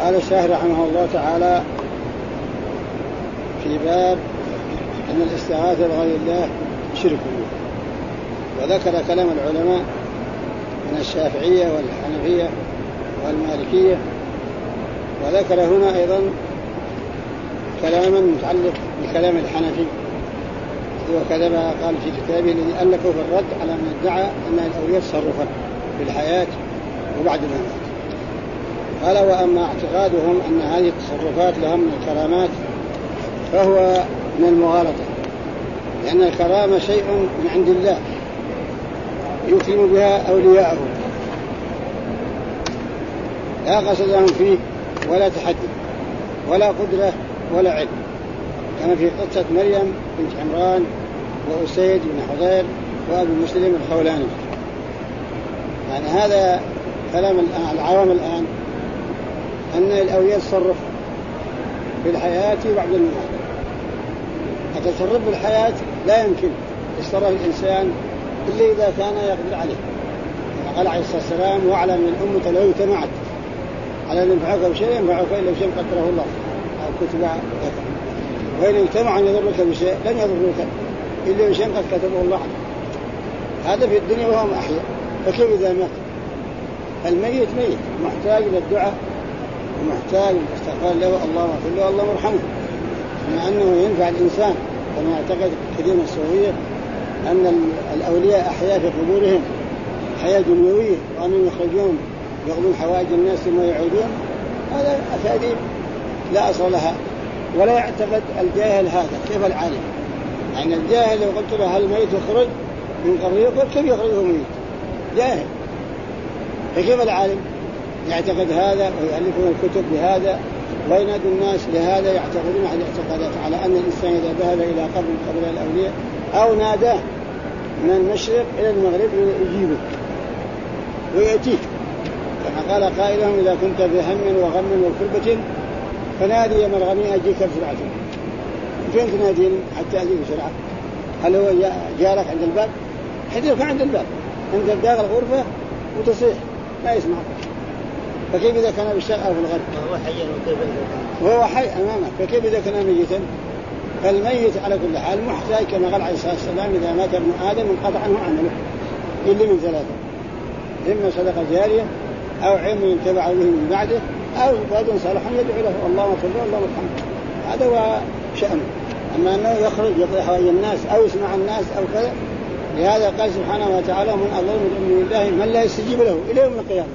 قال الشيخ رحمه الله تعالى في باب أن الاستغاثة بغير الله شرك، وذكر كلام العلماء من الشافعية والحنفية والمالكية، وذكر هنا أيضا كلاما متعلق بكلام الحنفي، وكذا قال في كتابه الذي ألفه في الرد على من ادعى أن الأولياء تصرفا في الحياة وبعد الممات. قال وأما اعتقادهم أن هذه التصرفات لهم من الكرامات فهو من المغالطة، لأن الكرامة شيء من عند الله يكرم بها أولياءه، لا قصد لهم فيه ولا تحدي ولا قدرة ولا علم، كما في قصة مريم بنت عمران وأسيد بن حضير وأبو مسلم الخولاني. يعني هذا كلام العوام الآن أن الأولياء تصرف في الحياة وبعد الممات. التصرف في الحياة لا يمكن يتصرف الإنسان إلا إذا كان يقدر عليه. قال عليه الصلاة والسلام واعلم من الأمة لو اجتمعت على أن ينفعك بشيء ينفعك إلا بشيء قدره الله أو كتب لك، وإن اجتمعوا أن يضرك بشيء لن يضرك إلا بشيء قد كتبه الله عنه. هذا في الدنيا وهم أحياء، فكيف إذا مات؟ الميت ميت محتاج إلى الدعاء ومحتاج الاستغفار له، الله اغفر له الله مرحمه، مع أنه ينفع الإنسان كما يعتقد كثير من الصوفية أن الأولياء أحياء في قبورهم حياة دنيوية، وأنهم يخرجون يقضون حوائج الناس ثم يعودون. هذا أكاذيب لا أصل لها، ولا يعتقد الجاهل هذا. كيف العالم؟ يعني الجاهل لو قلت له هل الميت يخرج من قبره يقول كيف يخرجه ميت؟ جاهل. فكيف العالم يعتقد هذا ويؤلفون الكتب بهذا وينادوا الناس لهذا، يعتقدون على الاعتقادات على أن الإنسان إذا ذهب إلى قبر من قبر الأولياء أو ناداه من المشرق إلى المغرب يجيبه ويأتيه، كما قال قائلهم إذا كنت بهم وغم وكربة فنادي يا مرغمي أجيك بسرعة. فين تنادين حتى أجيك بسرعة؟ هل هو جارك عند الباب؟ حديثك عند الباب أنت داخل الغرفة وتصيح لا يسمعك، فكيف إذا كان بالشرق أو في الغرب؟ وهو حي أمامك، فكيف إذا كان ميتا؟ فالميت على كل حال محتاج كما قال عليه الصلاة والسلام إذا مات ابن آدم انقطع عنه عمله إلا من ثلاثة: إما صدقة جارية أو علم ينتفع به من بعده أو ولد صالح يدعو له الله اغفر له الله يرحمه. هذا هو شأنه. أما أنه يخرج يقضي حوائج الناس أو يسمع الناس أو كذا، لهذا قال سبحانه وتعالى من أظلم من الله من لا يستجيب له إلى يوم القيامة.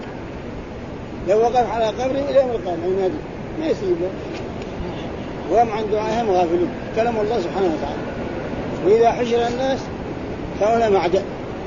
لو وقف على قبره إلى يوم القيامة ينادي ما يستجيب له، وهم عن دعائهم غافلون. كلام الله سبحانه وتعالى وإذا حشر الناس كانوا معدأ،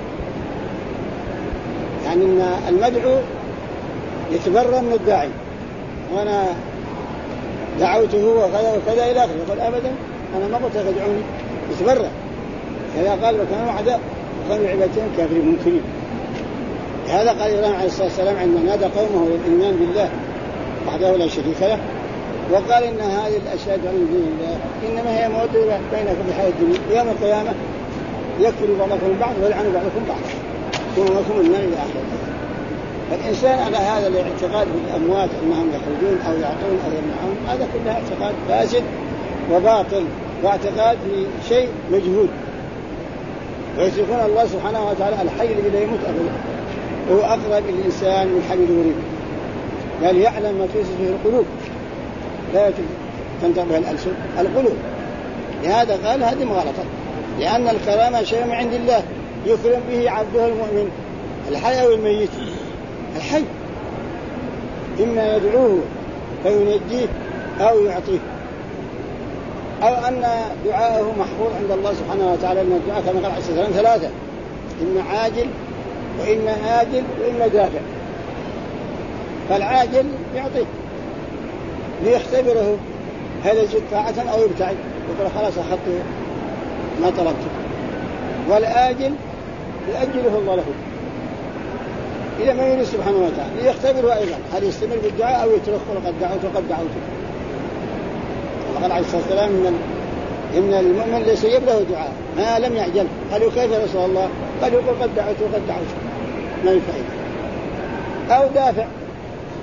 يعني أن المدعو يتبرى من الداعي، وأنا دعوته وكذا وكذا إلى آخره، يقول أبدا أنا ما قلت تدعوني، يتبرى. هذا قال وكانوا أعداء وكانوا عبادتهم كافرين منكرين. هذا قال إبراهيم عليه الصلاة والسلام عندما نادى قومه للإيمان بالله وحده لا شريك له، وقال إن هذه الأشياء من دين الله إنما هي موجودة بينكم في الحياة الدنيا، يوم القيامة يكفر بعضكم بعض ويلعن بعضكم بعض ثم النار إلى آخره. فالإنسان على هذا الاعتقاد بالأموات أنهم يخرجون أو يعطون أو يمنعون، هذا كله اعتقاد فاسد وباطل، واعتقاد في شيء مجهول. ويصفون الله سبحانه وتعالى الحي الذي لا يموت أبدا، وهو أقرب الإنسان من حبل الوريد، قال يعلم ما توسوس فيه القلوب لا تنطق بها الألسن القلوب. لهذا قال هذه مغالطة، لأن الكرامة شيء من عند الله يكرم به عبده المؤمن، الحي أو الميت. الحي إما يدعوه فينجيه أو يعطيه، أو أن دعاءه محفوظ عند الله سبحانه وتعالى، أن الدعاء كما قال عليه الصلاة والسلام ثلاثة: إما عاجل وإما آجل وإما دافع. فالعاجل يعطيه ليختبره هل يجد طاعة أو يبتعد، يقول خلاص أخذته ما طلبته. والآجل يؤجله الله له إذا ما يريد سبحانه وتعالى ليختبره أيضا هل يستمر بالدعاء أو يترك قد دعوته. وقال عليه الصلاة والسلام إن المؤمن ليس يبله دعاء ما لم يعجل. قالوا كيف يا رسول الله؟ قال يقول قد دعوته ما يفعل. أو دافع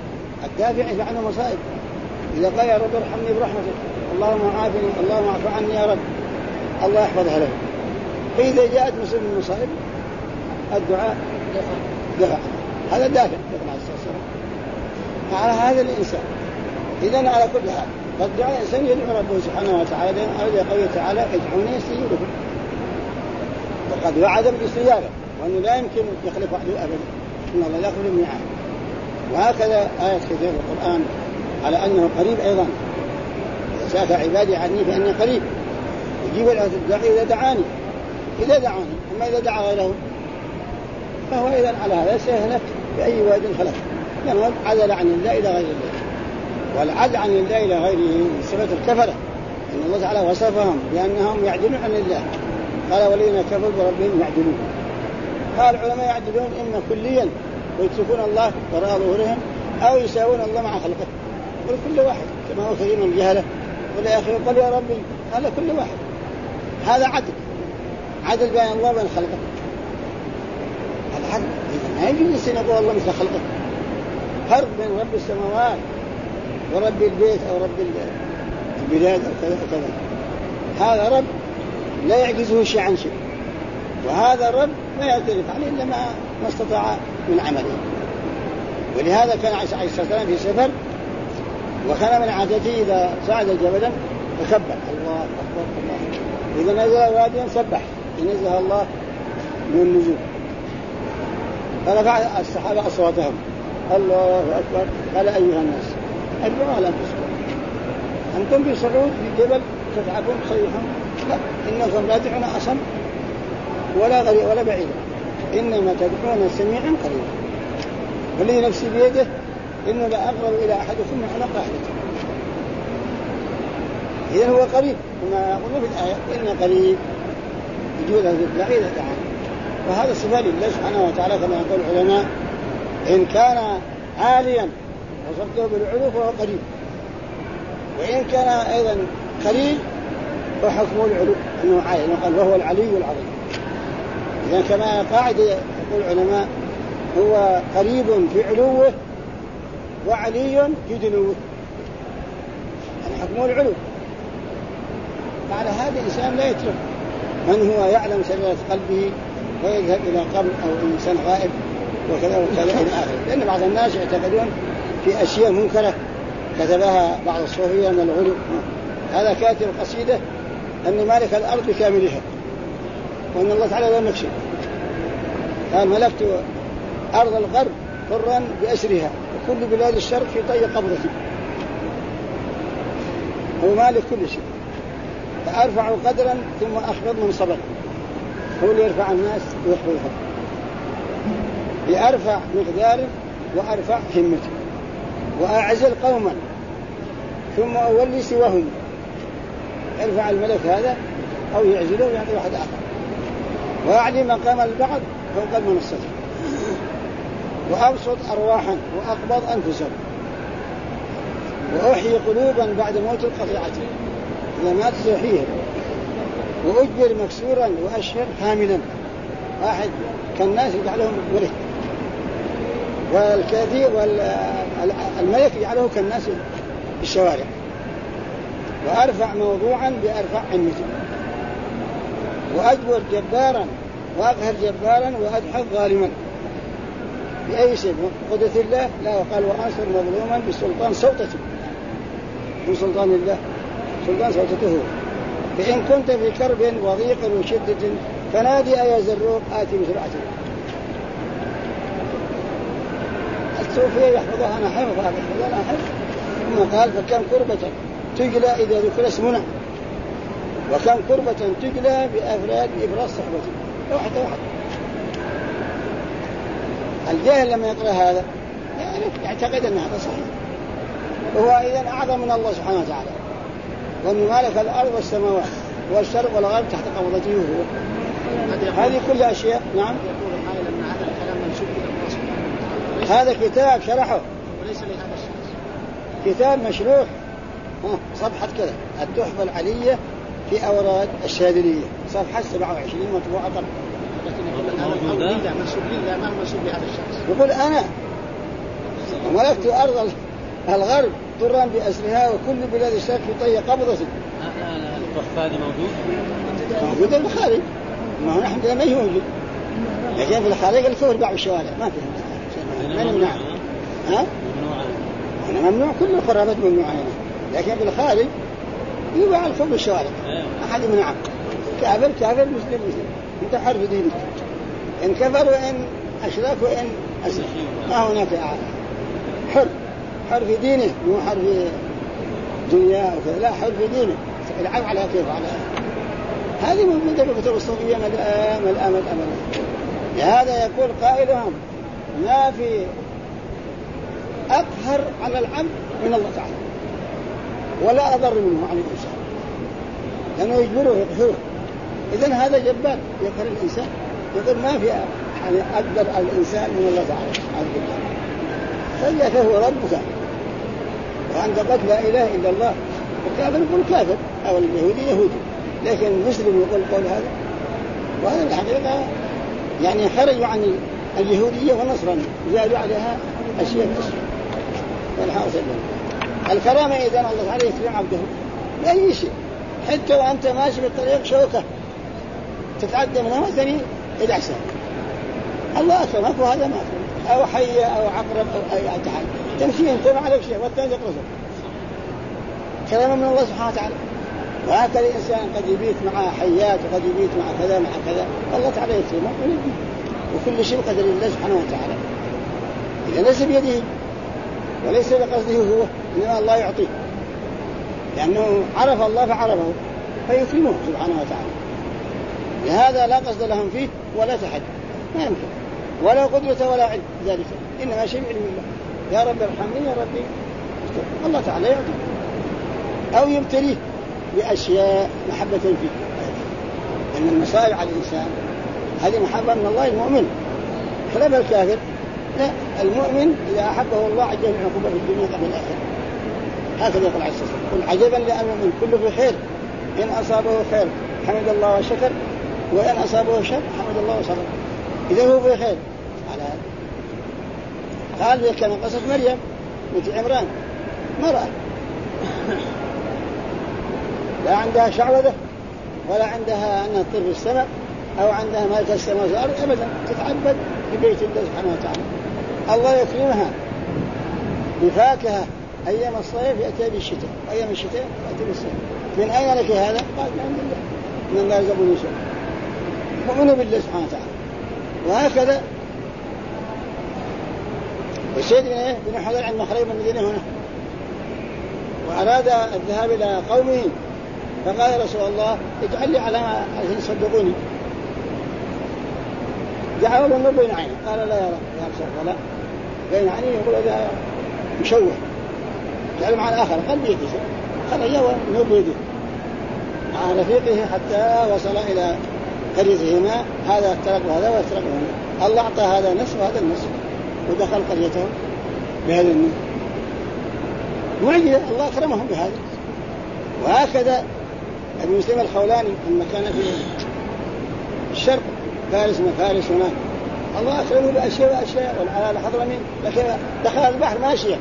الدافع يدفع عنه مصائب. إذا قال يا رب ارحمني برحمتك، اللهم عافني، اللهم اعف عني يا رب، الله يحفظها له. فإذا جاءت مصيبة من المصائب الدعاء دفع، هذا دافع على هذا الإنسان. إذن على كل حال فالدعاء الإنسان يدعو ربه سبحانه وتعالى، قال تعالى ادعوني استجيب لكم، وقد وعد بالاستجابة وأنه لا يمكن يخلف وعده أبدا، إن الله لا يخلف الميعاد. وهكذا آيات كثيرة في القرآن على أنه قريب أيضا، ساك عبادي عني فإني قريب يجيب الداعي إذا دعاني، أما إذا دعا غيره فهو إذن على هذا سيهلك بأي واد خلف، لأنه عدل عن الله إلى غير الله. والعدل عن الله إلى غيره من صفة الكفرة، إن الله تعالى وصفهم بأنهم يعدلون عن الله، قال والذين كفروا بربهم يعدلون. قال العلماء يعدلون إما كليا ويتركون الله وراء ظهورهم، أو يساوون الله مع خلقه، قل كل واحد كما هو كثير من الجهلة والآخر قال يا ربي، قال كل واحد. هذا عدل بين الله وبين خلقه، هذا عدل. ما يجوز أن يقول الله مثل خلقه. فرق بين رب السماوات ورب البيت أو رب البلاد أو كذا وكذا. هذا رب لا يعجزه شيء عن شيء، وهذا الرب لا يعترف عليه إلا ما استطاع من عمله. ولهذا كان عليه الصلاة والسلام في سفر، وكان من عادته إذا صعد جبلا فكبر الله أكبر الله، إذا نزل واديا سبح ينزه الله من النزول. فرفع الصحابة أصواتهم الله أكبر، قال أيها الناس ادعوا على أنفسكم، أنتم في صعود في جبل تتعبون تصيحون، لا، إنكم لا تدعون أصم ولا غريب ولا بعيد، إنما تدعون سميعا قريبا، والذي نفسي بيده إنه لا أقرب إلى أحدكم من حلق أحدكم. إذن هو قريب كما يقولون في الآية إن قريب يجوز بعيد تعالى. وهذا صفة لله سبحانه وتعالى كما يقول العلماء، إن كان عاليا وصفته بالعلو فهو قريب، وإن كان أيضا قريب فحكمه العلو أنه عالي، قال وهو العلي العظيم. إذن كما قاعدة يقول العلماء هو قريب في علوه وعلي في دنوه، يعني حكمه العلو. فعلى هذا الإنسان لا يترك من هو يعلم سريرة قلبه ويذهب إلى قبر أو إنسان غائب وكذا وكذا إلى آخره. لأن بعض الناس يعتقدون في أشياء منكرة كتبها بعض الصوفية من الغلو. هذا كاتب قصيدة أن مالك الأرض بكاملها، وأن الله تعالى لم يكشف، قال ملكت أرض الغرب حرا بأسرها وكل بلاد الشرق في طي قبضتي، هو مالك كل شيء، فأرفع قدرا ثم أخفض منصبا، هو اللي يرفع الناس ويخفضهم، بأرفع مقدار وأرفع همته، وأعزل قوما ثم أولي سواهم، يرفع الملك هذا أو يعزله ويعطي واحد آخر، وأعلي مقام البعض فوق المنصة، وأبسط أرواحا وأقبض أنفسهم، وأحيي قلوبا بعد موت القطيعة إذا مات يحييها، وأجبر مكسورا وأشهر حاملا، واحد كالناس يجعلهم ملك، والكثير والملك يجعله كالناس في الشوارع، وأرفع موضوعا بأرفع عمته، وأجبر جبارا وأقهر جبارا وأدحض ظالما بأي شيء قدرة الله. لا، وقال وأنصر مظلوما بسلطان سلطته، من سلطان الله سلطان سلطته. فإن كنت في كرب وضيق وشدة فنادي يا زروق آتي بسرعته. الصوفية يحفظها أنا حفظ، هذا يحفظها أنا حفظ. ثم قال فكم كربة تجلى إذا ذكر اسمنا، وكم كربة تجلى بأفراد إبراز صحبته. واحدة الجاهل لما يقرأ هذا يعتقد أن هذا صحيح، وهو إذن أعظم من الله سبحانه وتعالى، وأنه مالك الأرض والسماوات والشرق والغرب تحت قبضته هو. هذه كل أشياء. نعم، هذا كتاب شرحه وليس لهذا الشخص، كتاب مشروح صفحة كذا، التحفة العلية في أوراد الشاذلية، صفحة 27 مطبوعة طبعا. منسوب لله، ما منسوب لهذا الشخص. يقول أنا ملكت أرض الغرب ضرا بأسرها وكل بلاد الشرق في طي قبضة. الوقف هذه موجود في الخارج، ما هو نحن ما يوجد، لكن في الخارج الكفر باع الشوارع ما فيها ما نمنع. أنا ممنوع، كل الخرافات ممنوعة هنا، لكن في الخارج يباع الكفر بالشوارع أحد منعه. كافر كافر، مسلم مسلم، انت حر في دينك، إن كفر وإن أشرك وإن أسلم ما هناك حر في دينه، مو حر في دنيا وكذا، لا حر في دينه العب على كيف على هذه من كتب الصوفية ملآمة. لهذا يقول قائلهم ما في أقهر على العبد من الله تعالى ولا أضر منه عن الإنسان، لأنه يجبره ويقهره. إذن هذا جبار يقهر الإنسان، يقول ما في يعني أقدر على الإنسان من الله تعالى عز وجل. فإذا هو ربك وأنت قد لا إله إلا الله، الكافر يقول كافر أو اليهودي يهودي، لكن المسلم يقول قول هذا. وهذا الحقيقة يعني خرجوا عن اليهودية والنصرانية، زادوا عليها أشياء والحاصل الكرامة. إذا الله تعالى يكرم عبده بأي شيء، حتى وأنت ماشي بالطريق شوكة تتعدى منها مثلا إلى أحسن، الله أكرمك وهذا ما أكرمك، أو حية أو عقرب أو أي أتحل تمشي أنت ما عليك شيء والثاني يقرصك، كلام من الله سبحانه وتعالى. وهكذا الإنسان قد يبيت مع حيات وقد يبيت مع كذا مع كذا، الله تعالى يكرمه ويبيت، وكل شيء بقدر الله سبحانه وتعالى. إذا ليس بيده وليس بقصده هو، إنما الله يعطيه، لأنه عرف الله فعرفه فيكرمه سبحانه وتعالى. لهذا لا قصد لهم فيه ولا تحدي، ما يمكن، ولا قدرة ولا علم ذلك، إنما شيء علم الله. يا رب ارحمني يا ربي، الله تعالى يعطي أو يبتليه بأشياء محبة فيه. إن المصائب على الإنسان هذه محبة من الله المؤمن، خلاف الكافر لا. المؤمن إذا أحبه الله عجل من عقوبة في الدنيا قبل الآخرة، هكذا يقول عز وجل: قل عجبا لأن المؤمن كله في خير، إن أصابه خير حمد الله وشكر، وإن أصابه شر حمد الله وصبر. إذا هو في خير على هذا. قال كما قصة مريم بنت عمران، مرأة لا عندها شعوذة ولا عندها أنها تطير في السماء أو عندها ملك السماء والأرض أبدا، تتعبد في بيت الله سبحانه وتعالى. الله يكرمها بفاكهة أيام الصيف يأتي بالشتاء، وأيام الشتاء يأتي بالصيف. من أين لك هذا؟ قال من عند الله، من الله يرزقني شيء، مؤمن بالله سبحانه وتعالى. وهكذا وسيد بن حضر عن مخرج من المدينة هنا، وأراد الذهاب إلى قومه، فقال يا رسول الله اجعل لي علامة عشان يصدقوني. جعلوا له النور بين عينه، قال لا يا رسول الله لا، بين عينه يقول هذا مشوه. جعل مع الآخر قال بيده، قال يا النور بيده مع رفيقه حتى وصل إلى قريتهما، هذا ترك وهذا وترك هنا. الله أعطى هذا نصف وهذا النصف، ودخل قريته بهذا النور. معجزة، الله أكرمهم بهذا. وهكذا ابن مسلم الخولاني لما كان في الشرق فارس وفارس هناك، الله أكرمه بأشياء وأشياء، والعلى حضرمين، لكن دخل البحر ماشيا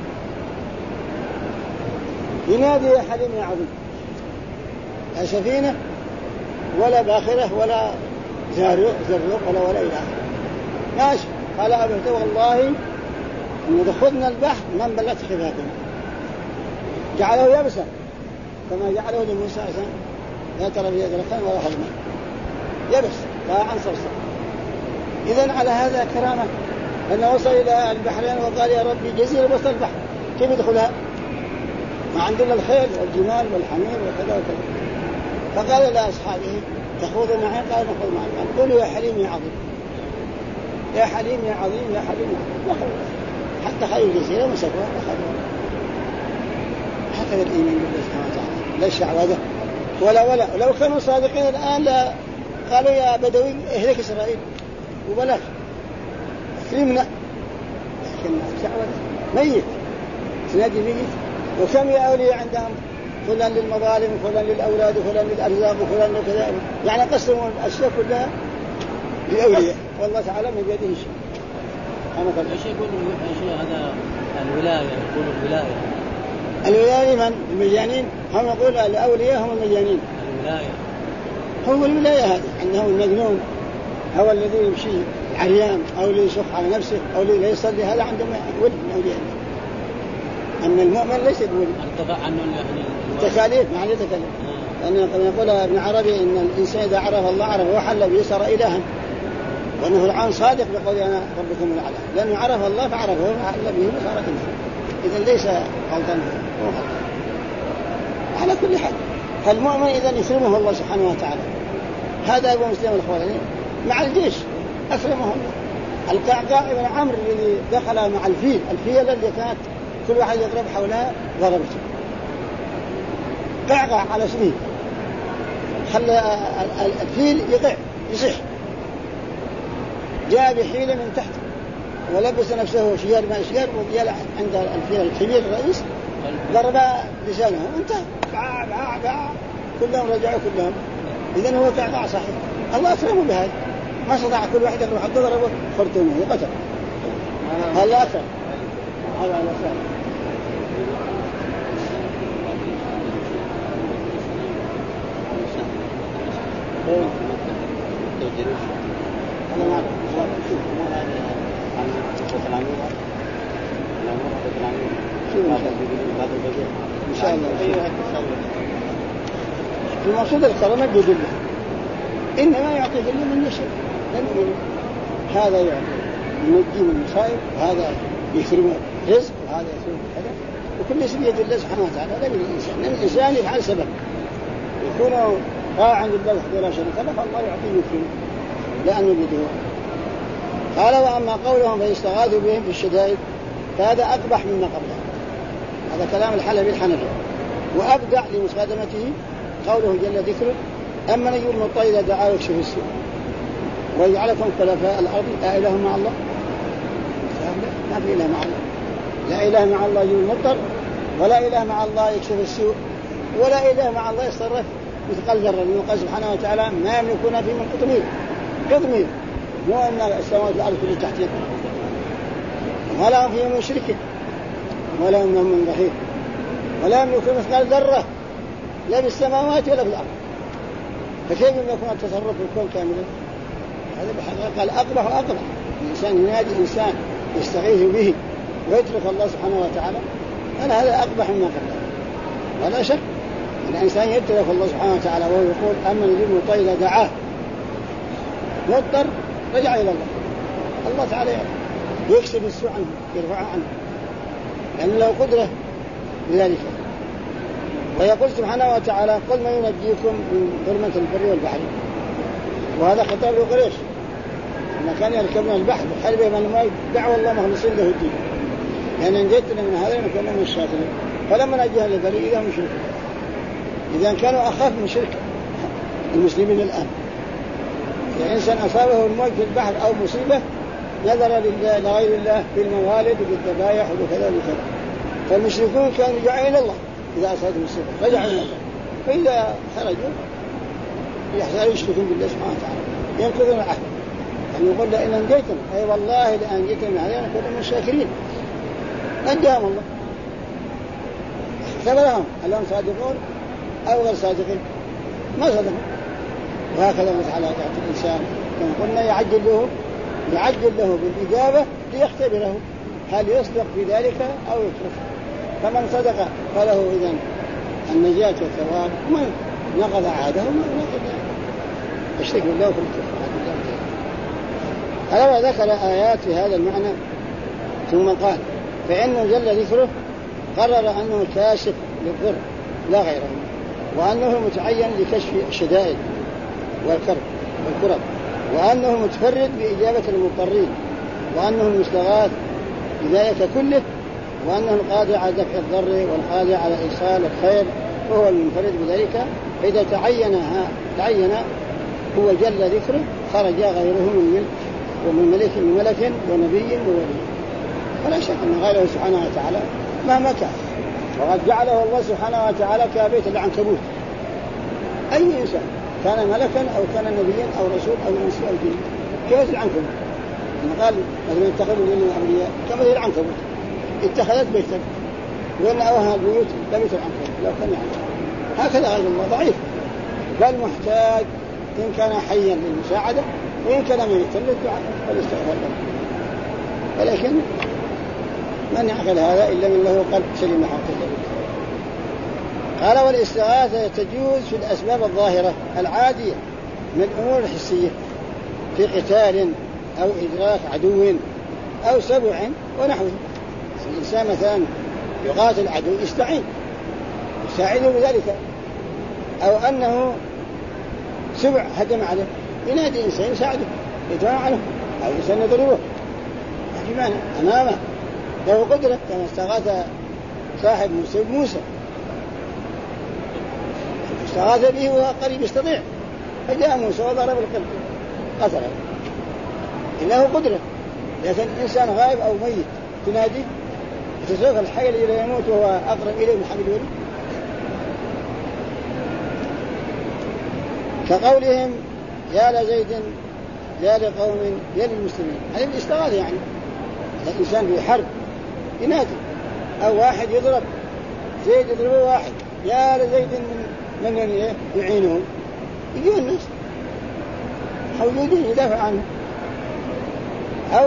ينادي يا حليم يا عظيم، لا سفينة ولا باخرة ولا زروق ولا إلى آخره، ماشي. قال أبهت والله إن دخلنا البحر من بلت خفافنا، جعله يبسا كما جعله لموسى عشان لا ترى في ذلك ولا حلمه يبس طاعا صرصر. إذن على هذا كرامة، أنه وصل إلى البحرين وقال يا ربي جزيرة وسط البحر كيف يدخلها؟ ما عندنا الخيل والجمال والحمير وكذا وكذا. فقال لأصحابه تخوضوا معي؟ قال نخوض معي. قولوا يا حليم يا عظيم، يا حليم يا عظيم، يا حليم يا عظيم، حتى خلوا الجزيرة ومسكوها وأخذوها. هكذا الإيمان بالله سبحانه وتعالى، لا الشعوذة ولا لو كانوا صادقين الآن لا قالوا يا بدوي اهلك إسرائيل وبلاش أكرمنا، لكن الشعوذة ميت تنادي ميت. وكم يا أولياء عندهم فلان للمظالم وفلان للأولاد وفلان للأرزاق وفلان لكذا، يعني قسموا الأشياء كلها للأولياء، والله تعالى من بيده شيء. أنا يقول هذا الولاية، يقول الولاية من المجانين؟ هم يقول الأولياء هم المجانين. هو الولاية هذه أنه المجنون هو الذي يمشي عريان أو اللي يشق على نفسه أو اللي لا يصلي، هذا عندهم ولد من أولياء الله. أما المؤمن ليس بولد. انقطع عنه تكاليف ما عليه تكاليف. لأن يقول ابن عربي إن الإنسان إذا عرف الله عرفه وحل به صار إلها، وأنه الآن صادق بقول أنا ربكم الأعلى، لأنه عرف الله فعرفه وحل به وصار إلها. إذا ليس غلطا هو غلطا. على كل حال فالمؤمن إذا يكرمه الله سبحانه وتعالى. هذا أبو مسلم الخوالي مع الجيش أكرمه الله. القعقاع بن عمرو الذي دخل مع الفيل اللي كانت كل واحد يضرب حولها ضربته، قعقاع على سنين خلى الفيل يقع يصيح، جاء بحيلة من تحت ولبس نفسه شجار من الأشجار وجلع عند الفيل الكبير الرئيس ضرب لسانه وانتهى. كلهم رجعوا كلهم. إذن هو قعقاع صحيح. الله أكرمه بهذا، ما استطاع كل واحد يروح ضربه خرطومه يقتل. الله أكرم. هذا على خير. إن شاء الله. المقصود الكرامة بيدله، إنما يعطي ذل من يشاء، هذا يعطي ينجي من المصائب، وهذا يكرمه رزق، وهذا يكرمه كذا، وكل شيء بيد الله سبحانه وتعالى. لا من الإنسان، لأن الإنسان يفعل سبب يكون طاعا لله وحده لا شريك له، فالله يعطيه يكرمه لأنه بيده. قال وأما قولهم فيستغاثوا بهم في الشدائد فهذا أقبح مما قبله. هذا كلام الحلبي الحنفي. وأبدع لمصادمته قوله جل ذكره أما نجم الطير إذا دعا يكشف السوء ويجعلكم خلفاء الأرض أإله مع الله؟ ما في إله مع الله. لا إله مع الله يجيب المطر، ولا إله مع الله يكشف السوء، ولا إله مع الله يتصرف مثقال ذرة. لأنه قال سبحانه وتعالى ما يملكون فيه من قطمير مو أن السماوات والأرض كل تحتهم، ولا هم فيه من شرك ولا هم من ظهير، ولا يملكون مثقال ذرة لا بالسماوات ولا في الأرض. فكيف يكون التصرف في الكون كاملا؟ هذا بحقيقة قال أقبح وأقبح. الإنسان ينادي إنسان يستغيث به ويترك الله سبحانه وتعالى، أنا هذا أقبح مما قبله ولا شك. الإنسان يترك الله سبحانه وتعالى وهو يقول أما نجيب الطير دعاه مضطر رجع إلى الله تعالى يكسب السوء عنه يرفعه عنه، لأنه له قدرة بذلك. ويقول سبحانه وتعالى قل ما ينجيكم من ظلمة البر والبحر. وهذا خطاب لقريش لما كانوا يركبون البحر بحرب من الماء دعوا الله مخلصين له الدين، يعني نجيتنا من هذا ونكون من الشاكرين. فلما نجيها للبر إذا هم شرك، إذا كانوا أخاف من شرك المسلمين الآن. إذا إنسان أصابه الموج في البحر أو مصيبة نظر لغير الله في الموالد وبالذبائح وكذا وكذا. فالمشركون كانوا يرجعوا إلى الله إذا أصابهم مصيبة رجعوا إلى الله، فإذا خرجوا يحذروا يشركون بالله سبحانه وتعالى ينقضون العهد. يعني يقول لئن أنجيتم أي والله لأن جئتم هذا نكون من الشاكرين. نجاهم الله اختبرهم هل هم صادقون أو غير صادقين، ما صدقوا. وهكذا الله تعالى يعطي الإنسان كما قلنا يعجل له بالإجابة ليختبره هل يصدق في ذلك أو يترك. فمن صدق فله إذن النجاة والثواب، ومن نقض عهده ما نقض يشرك بالله في الكفر. هذا ذكر آيات في هذا المعنى ثم قال فإنه جل ذكره قرر أنه كاشف للضر لا غيره، وأنه متعين لكشف الشدائد والكرب والكرب، وأنه متفرد بإجابة المضطرين، وأنه المستغاث بذلك كله، وأنه القادر على دفع الضر والقادر على إيصال الخير، وهو المنفرد بذلك. فإذا تعين هو جل ذكره خرج غيره من ملك ومن ملك ونبي وولي. ولا شك أن غيره سبحانه وتعالى مهما كان، وقد جعله الله سبحانه وتعالى كبيت العنكبوت. أي إنسان كان ملكا أو كان نبيا أو رسول أو إنس أو جن كبيت العنكبوت. قال مثلا اتخذوا من الأولياء كبيت العنكبوت اتخذت بيتا وإن أوهى البيوت لبث العنكبوت لو كان يعلم. هكذا غير الله ضعيف، بل محتاج إن كان حيا للمساعدة وإن كان ميتا للدعاء والاستغفار له. ولكن من يعقل هذا إلا من له قلب سليم حقيقة. قال والاستغاثة تجوز في الأسباب الظاهرة العادية من الأمور الحسية في قتال أو إدراك عدو أو سبع ونحوه. الإنسان مثلا يقاتل عدو يستعين يساعده بذلك، أو أنه سبع هجم عليه ينادي إنسان يساعده يدفع عنه أو إنسان يضربه في معنى أمامه له قدرة، كما استغاث صاحب موسى استغاث به وهو قريب يستطيع، فجاء موسى وضرب القرد قتله له قدرة. لكن إنسان غائب أو ميت تنادي تسوق الحي إلى يموت وهو أقرب إليه من حبل الوريد. كقولهم يا لزيد يا لقوم يا للمسلمين، هذه الاستغاثة يعني الإنسان في حرب ينادي، أو واحد يضرب زيد يضربه واحد يا لزيد من يعينه، يجوا الناس موجودين يدافع عنه. أو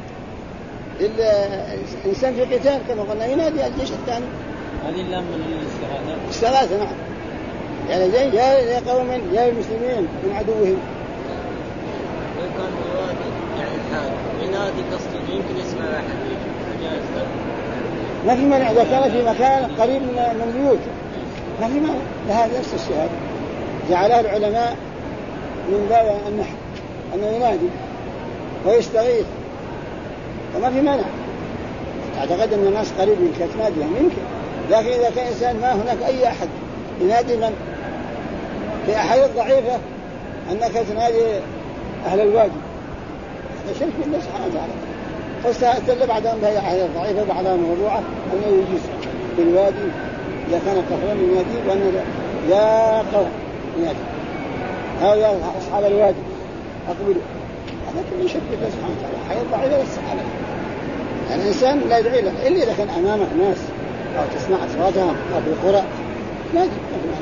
الإنسان في قتال كما قلنا ينادي الجيش الثاني، هذه اللام من الاستغاثة. نعم يعني زي يا قوم يا المسلمين من عدوهم. وكان يعني الحال ينادي قصدي يمكن يسمع أحد جائز ما في مانع إذا كان في مكان قريب من بيوت ما في مانع. لهذا نفس الشيء جعله العلماء من باب النحو أنه ينادي ويستغيث وما في مانع. أعتقد أن الناس قريب من كتناديهم يمكن، لكن إذا كان إنسان ما هناك أي أحد ينادي من في أحد ضعيفة أنك تنادي أهل الوادي، هذا شرك بالله سبحانه وتعالى. فاستدل بعضهم بهي أحد ضعيفة بعضهم موضوعة أنه يجوز في الوادي إذا كان الكفرون ينادي وأن يا قوم ينادي هذا أصحاب الوادي أقبلوا، هذا كله شرك بالله سبحانه وتعالى. حياة ضعيفة للصحابة يعني الإنسان لا يدعي له إلا إذا كان أمامك ناس أو تسمع أصواتهم أو في القرى نادي.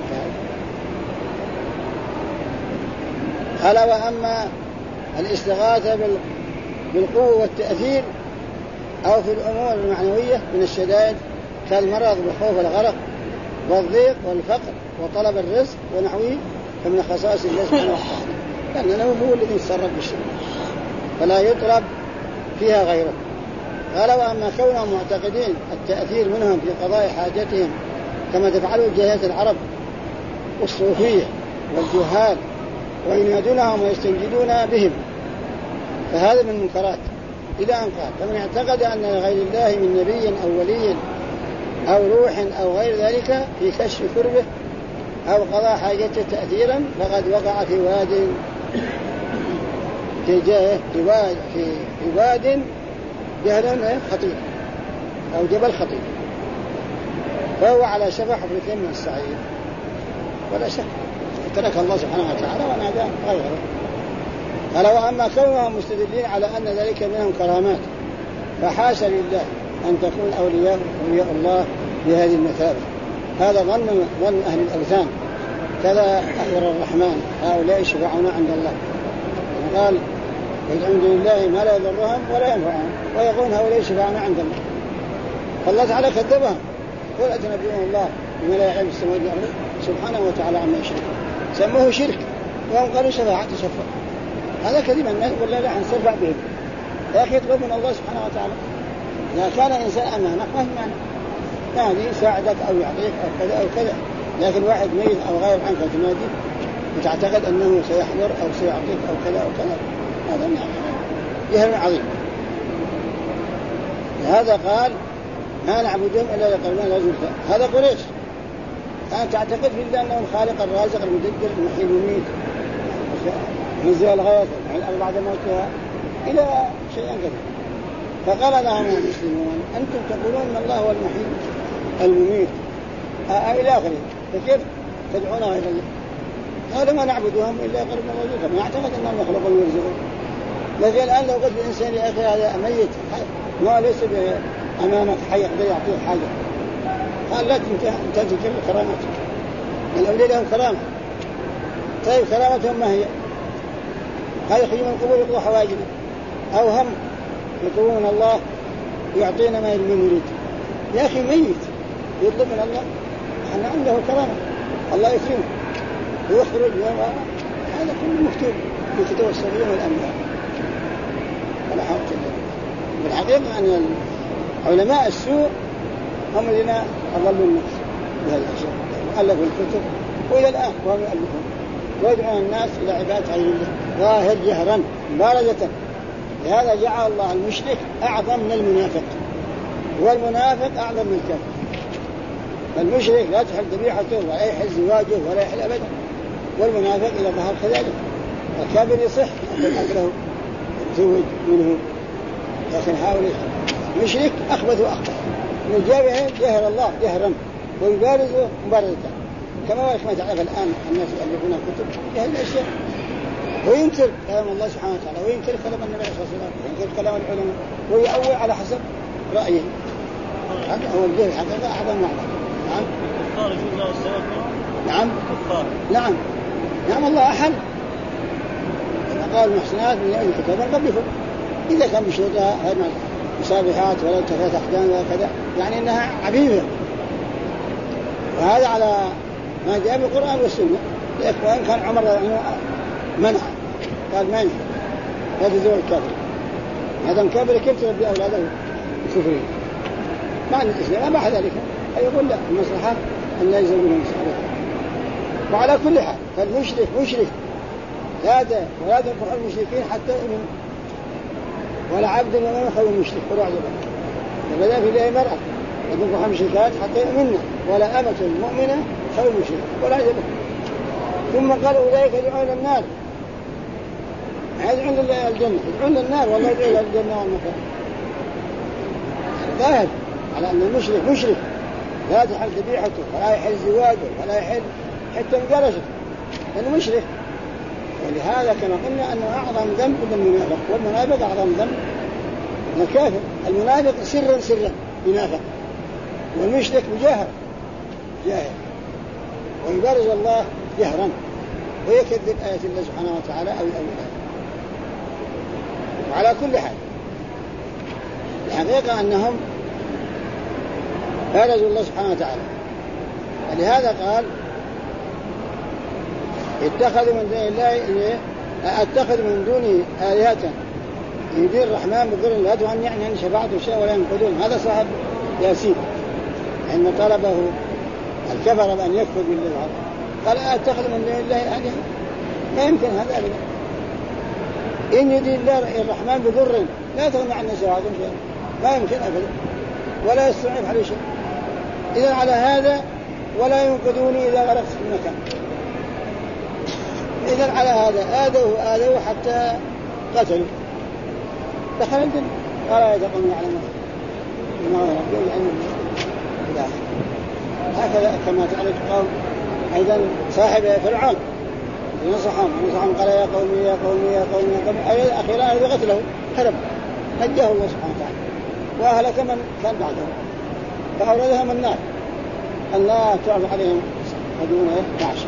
قال وأما الاستغاثة بالقوة والتأثير أو في الأمور المعنوية من الشدائد كالمرض والخوف والغرق والضيق والفقر وطلب الرزق ونحوه فمن خصائص الله سبحانه وتعالى، لأنه هو الذي يتصرف بالشيء فلا يطلب فيها غيره. قال وأما كونهم معتقدين التأثير منهم في قضاء حاجتهم كما تفعله جاهلية العرب والصوفية والجهال وينادونهم ويستنجدون بهم فهذا من المنكرات. إلى أن قال فمن اعتقد أن غير الله من نبي أو ولي أو روح أو غير ذلك في كشف كربه أو قضاء حاجته تأثيرا فقد وقع في واد جهل خطير أو جبل خطير فهو على شفا حفرة من السعير ولا شك ترك الله سبحانه وتعالى ونادى غيره. قال وأما كونهم مستدلين على أن ذلك منهم كرامات فحاشا لله أن تكون أولياء الله بهذه المثابة، هذا ظن أهل الأوثان. كذا أخبر الرحمن هؤلاء شفعنا عند الله قال ويدعون دون الله ما لا يضرهم ولا ينفعهم ويقولون هؤلاء شفعنا عند الله، فالله تعالى كذبهم قل أتنبئون الله بما لا يعلم السماوات والأرض سبحانه وتعالى عما يشرك سموه شرك وهم قالوا شفاعة تشفع، هذا كذب الناس ولا لا نسرع بهم. لكن يطلب من الله سبحانه وتعالى إذا كان إنسان أمامك ما في معنى يعني يساعدك أو يعطيك أو كذا أو كذا، لكن واحد ميت أو غير عنك تنادي وتعتقد أنه سيحضر أو سيعطيك أو كذا أو كذا، هذا جهل عظيم. لهذا قال ما نعبدهم إلا لقربنا لازم. هذا قريش كانت تعتقد في الله أنه الخالق الرازق المدبر المحيي المميت منزل الغيث الأرض بعد موتها إلى شيء كذا. فقال لهم المسلمون أنتم تقولون أن الله هو المحيي المميت إلى آخره، فكيف تدعون غير الله؟ هذا ما نعبدهم إلا قربنا وجودهم، يعتقد أنهم يخلقون ويرزقون. لكن الآن لو قلت الإنسان يا أخي هذا ميت ما ليس أمامك حي يقدر يعطيه حاجة قال لا تنتهي كرامتك، الأولياء لهم كرامة. طيب كرامتهم ما هي؟ هذا يخرج من قبول يقضوا حواجنا، أو هم يطلبون الله يعطينا ما يريد. يا أخي ميت يطلب من الله، احنا عنده كرامة، الله يكرمه ويخرج هذا كله مكتوب في كتب الصغيرين والأنبياء ولا حول ولا قوة. بالحقيقة أن علماء السوء هم الذين أضلوا الناس بهذه الأشياء، وألفوا الكتب وإلى الآن وهم يؤلفون ويدعون الناس إلى عبادة غير الله ظاهر جهرا مبارزة. لهذا جعل الله المشرك أعظم من المنافق، والمنافق أعظم من الكافر. فالمشرك لا تحل ذبيحته ولا يحل زواجه ولا يحل أبدا، والمنافق إذا ظهر كذلك. الكافر يصح أن أكله يتزوج منه، لكن هؤلاء المشرك أخبث وأخبث من جابه جهر الله جهرا ويبارزه مبارزة، كما تعرف الآن الناس يألفون الكتب بهذه الأشياء، وينكر كلام الله سبحانه وتعالى، وينكر كلام النبي صلى الله عليه وسلم، وينكر كلام العلماء، ويأول على حسب رأيه. هذا هو الجهل حقيقة أعظم معظم. نعم. نعم. نعم. نعم الله أحد. قال المحسنات من يوم الكتاب قبلكم، إذا كان بشروطها هذه مسابحات ولا اتخذت أحكام ولا كذا، يعني إنها عفيفة. وهذا على ما جاء بالقرآن والسنة. وإن كان عمر منع، قال منع لا تزوج الكافر، هذا الكافر كيف تربي أولاده كفرين؟ مع الإسلام ما ذلك، يقول لا، المصلحة أن لا يزوجون مسألة. وعلى كل حال فالمشرك مشرك ولا تنفع المشركين حتى يؤمن، ولا عبد ولا خير المشرك ولا عبد. وبدأ في الله مرأة لا تنفع المشركات حتى يؤمننا، ولا أمة مؤمنة خير المشرك ولا عبد. ثم قال أولئك يدعون النار، يدعون الجنة، يدعون النار والله يدعون الجنة والمكان. ظاهر على أن المشرك مشرك لا تحل ذبيحته ولا يحل زواجه ولا يحل حتى مجالسته، لأنه مشرك. ولهذا كما قلنا أنه أعظم ذنب من المنافق، والمنافق أعظم ذنب من الكافر. المنافق سرا ينافق، والمشرك مجاهر جاهر ويبارز الله جهرا ويكذب آية الله سبحانه وتعالى أو الأولى. وعلى كل حال الحقيقة أنهم بارزوا الله سبحانه وتعالى. ولهذا قال اتخذوا من دون الله اتخذ من دونه آلهة يدير الرحمن بضر لا تغني عن شفاعته شيئا ولا ينقذون. هذا صاحب ياسين عندما طلبه الكفر بأن يكفر بالله، قال اتخذ من دون الله آلهة، ما يمكن هذا أبدا. إن يدير الله الرحمن بضر لا تغني عن شفاعته شيئا، ما يمكن أبدا، ولا يستطيع عليه شيء. إذا على هذا ولا ينقذوني إذا غرقت في المكان. إذا على هذا آذوه حتى قتلوا، دخل الجنة. قال يتقون يعلمون بما ربي العلم بالآخر. هكذا كما تعرف قوم أيضا صاحب فرعون نصحهم قال يا قومي أخيرا قتله هرب، نجاه الله سبحانه وتعالى وأهلك من كان بعده، فأوردهم النار الله تعرض عليهم ودون معشر.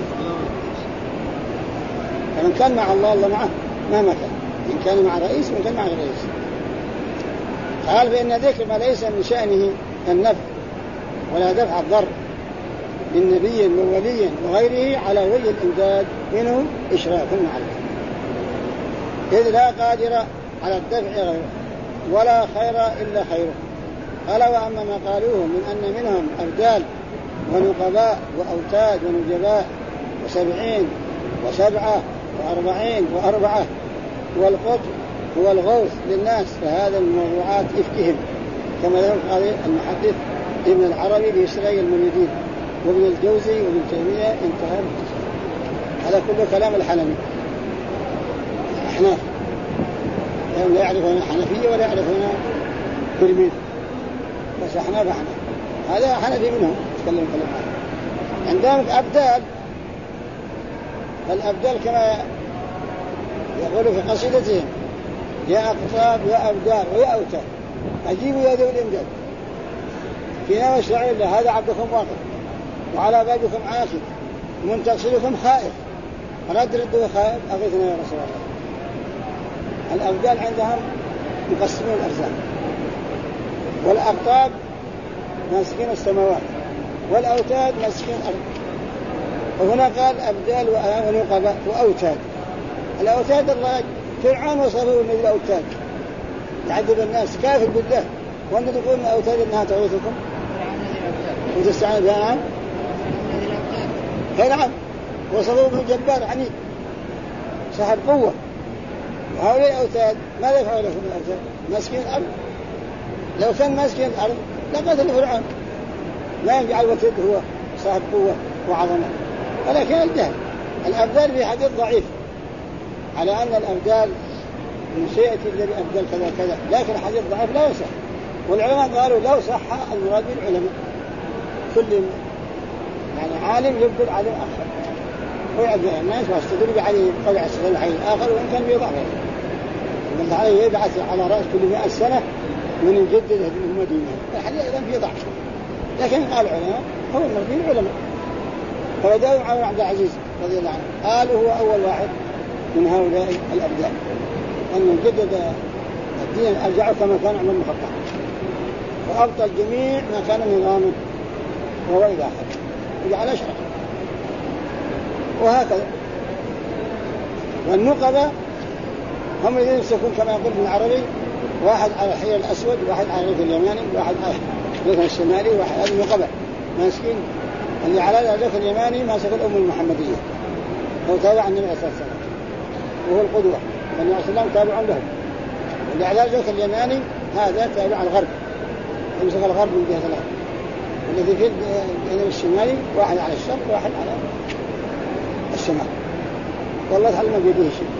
فمن كان مع الله معه مهما كان، إن كان مع رئيس من كان مع الرئيس. قال بأن ذكر ما ليس من شأنه النفع ولا دفع الضر من نبي وولي وغيره على وجه الإمداد منه إشراف عليه، إذ لا قادر على الدفع غيره ولا خير إلا خيره. قال وأما ما قالوه من أن منهم أبدال ونقباء وأوتاد ونجباء 70 و7 و40 و4 والقطب هو الغوث للناس، فهذا من موضوعات إفكهم، كما يقول المحدث ابن العربي بإسرائيل المريدين وابن الجوزي وابن تيمية انتهى. هذا كله كلام الحنفي أحناف، يعني لا يعرفون الحنفية ولا يعرفون كلمين، بس أحناف هذا حنفي منهم يتكلم كلام. عندهم أبدال، الأبدال كما يقولوا في قصيدتهم يا أقطاب يا أبدال ويا أوتاد أجيبوا يا ذوي الإمداد. فينا واشرعوا له هذا عبدكم واقف وعلى بابكم عاكف منتصركم خائف ردوا خائف أغثنا يا رسول الله. الأبدال عندهم مقسمين الأرزاق، والأقطاب ماسكين السماوات، والأوتاد ماسكين الأرض. وهنا قال أبدال ونقباء وأوتاد. الأوتاد الله فرعون وصفه من الأوتاد يعذب الناس كافر بالله، وأنت تقول من الأوتاد أنها تغيثكم وتستعين بها. نعم نعم وصفه من جبار عنيد صاحب قوة. وهؤلاء الأوتاد ماذا يفعل لكم الأوتاد؟ ماسكين الأرض. لو كان ماسكين الأرض لقتل فرعون. لا يجعل وتد هو صاحب قوة وعظمة، ولكن الجهل. الأبدال في حديث ضعيف على أن الأبدال من شيء الذي أبدل كذا كذا، لكن الحديث ضعيف لا يصح. والعلماء قالوا لو صح المراد بالعلماء كل يعني عالم يبدل عالم آخر ويعذب الناس واستدل عليه قول عسل عليه الآخر وإن كان بيضعف الله عليه يبعث على رأس كل 100 سنة من يجدد هذه المدينة. الحديث أيضا فيه ضعف، لكن قال العلماء هو المرضي العلماء. فبدأوا عمر عبد العزيز رضي الله عنه قالوا هو أول واحد من هؤلاء الأبدال أن يجدد الدين أرجعه كما كان عمر بن الخطاب وأبطل جميع ما كان نظامه وهو إلى آخره وجعل أشرف وهكذا. والنقبة هم الذين يمسكون كما يقول ابن العربي واحد على الحجر الأسود، واحد على الركن اليماني، واحد على الركن الشمالي، واحد على النقبة ماسكين. اللي على الركن اليماني ماسك الأمة المحمدية هو تابع النبي عليه الصلاة والسلام وهو القدوة والنبي عليه الصلاة والسلام تابع له. واللي على الركن اليماني هذا تابع الغرب يمسك الغرب من جهة الغرب. والذي في الجانب الشمالي واحد على الشرق وواحد على الشمال. والله تعالى ما بيديه شيء.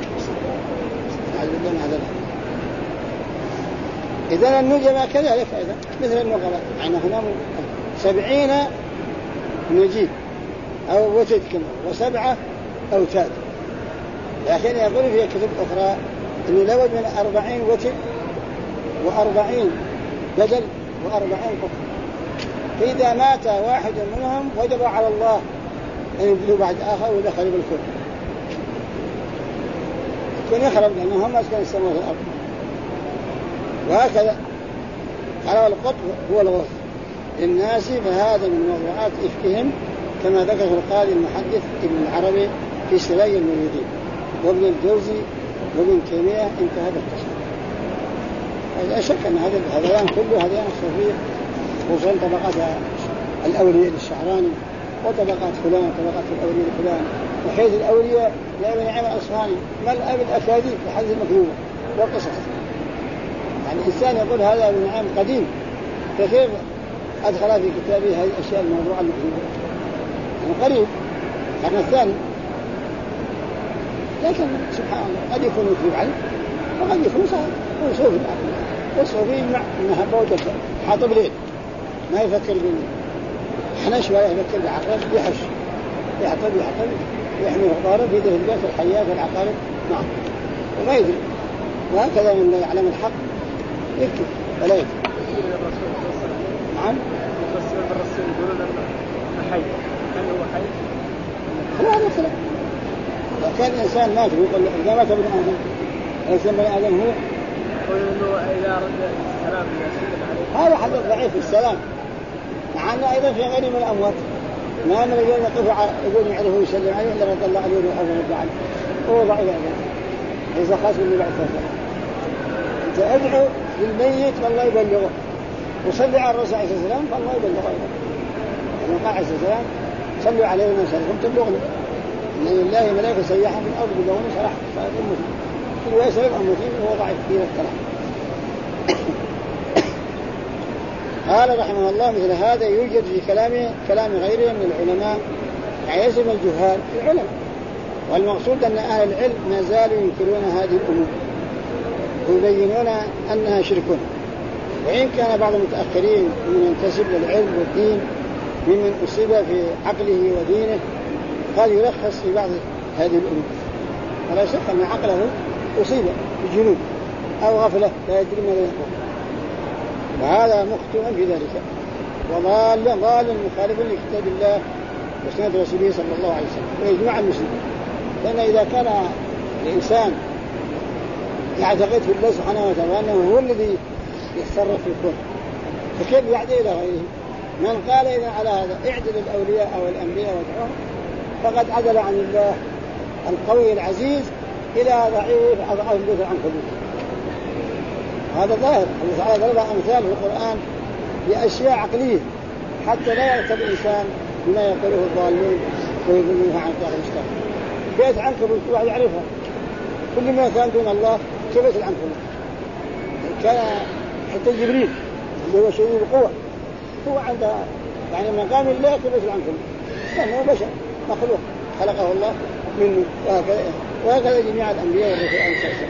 إذن النجبة كذلك أيضا مثل النقبة، يعني هنا 70 نجيب أو وتد كما و7 أوتاد. لكن يقول في كتب أخرى أنه لابد من 40 وتد و40 بدل و40 قطر. فإذا مات واحد منهم وجب على الله أن يبدلوا بعد آخر ودخل بالكل يكون يخرب لأنهم أسكن السماء والأرض. وهكذا قال القطب هو الغوث للناس، فهذا من موضوعات إفكهم كما ذكر القاضي المحدث ابن العربي في سراج المريدين وابن الجوزي وابن تيمية انتهى بالتصوير. لا شك أن هذا كله هذين الصوفية خصوصا طبقات الأولياء للشعراني وطبقات فلان وطبقات الأولياء لفلان، وحيث الأولياء لابن نعيم الأصفهاني ملأ بالأكاذيب بحديث المكذوبة والقصص. يعني الإنسان يقول هذا ابن نعيم قديم، فكيف أدخل في كتابه هذه الأشياء الموضوعة المكذوبة؟ يعني قريب القرن الثاني، لكن سبحان الله قد يكون يكذب عليه وقد يكون صحيح. هو صوفي والصوفي يجمع محبة وتكفى حاطب ليل ما يفكر حنش ولا يفكر بعقرب يحش يحطب يحمي عقارب في ذهن البيت الحياة والعقارب نعم وما يدري. وهكذا من لا يعلم الحق يكتب ولا يكتب. نعم الرسول يقولون أنه حي، هل هو حي؟ لا مثلا لو كان إنسان مات ويقول إذا مات ابن آدم أيسان بني آدم هو إنه إذا رد السلام يسلم عليه. هذا حدث ضعيف في السلام، مع أنه أيضا في غير من الأموات ما من الذين يقف يقول يعرفه ويسلم عليه إلا رد الله عليه ويحفظه ورد عليه. هو ضعيف أيضا ليس خاص من بعد فترة. أنت أدعو للميت والله يبلغه، وصلي على الرسول عليه الصلاة والسلام فالله يبلغه. لما قال عليه الصلاة والسلام صلوا عليه وسلم تبلغني إن لله ملائكة سياحة في الأرض بلغني صراحة صارت أمتي كل ويسلم أمتي وهو ضعيف كثير الكلام. قال رحمه الله مثل هذا يوجد في كلام غيره من العلماء يعزم الجهال العلماء. والمقصود أن أهل العلم ما زالوا ينكرون هذه الأمور ويبينون أنها شرك. وإن كان بعض المتأخرين من ينتسب للعلم والدين ممن أصيب في عقله ودينه قال يرخص في بعض هذه الأمور، ولا شك أن عقله أصيب بجنون أو غفلة لا يدري ماذا يقول، وهذا مخطئ في ذلك. وضال مخالف لكتاب الله وسنة رسوله صلى الله عليه وسلم وإجماع المسلمين. لأن إذا كان الإنسان يعتقد في الله سبحانه وتعالى وأنه هو الذي يتصرف في الكون فكيف يعدل إلى غيره؟ من قال إذا على هذا اعدل الأولياء أو الأنبياء وادعوهم فقد عدل عن الله القوي العزيز إلى ضعيف أضعف مثل عنكبوت. هذا ظاهر. الله تعالى ضرب أمثال في القرآن بأشياء عقلية حتى لا يعتبر الإنسان بما يقوله الضالين ويضلونها عن طريق المستقيم. بيت عنكبوت واحد يعرفها كل ما كان دون الله كبيت العنكبوت كان حتى جبريل اللي هو شديد القوة هو عند يعني مقام الله كبيت العنكبوت لأنه بشر مخلوق خلقه الله منه وهكذا جميع الأنبياء والرسل.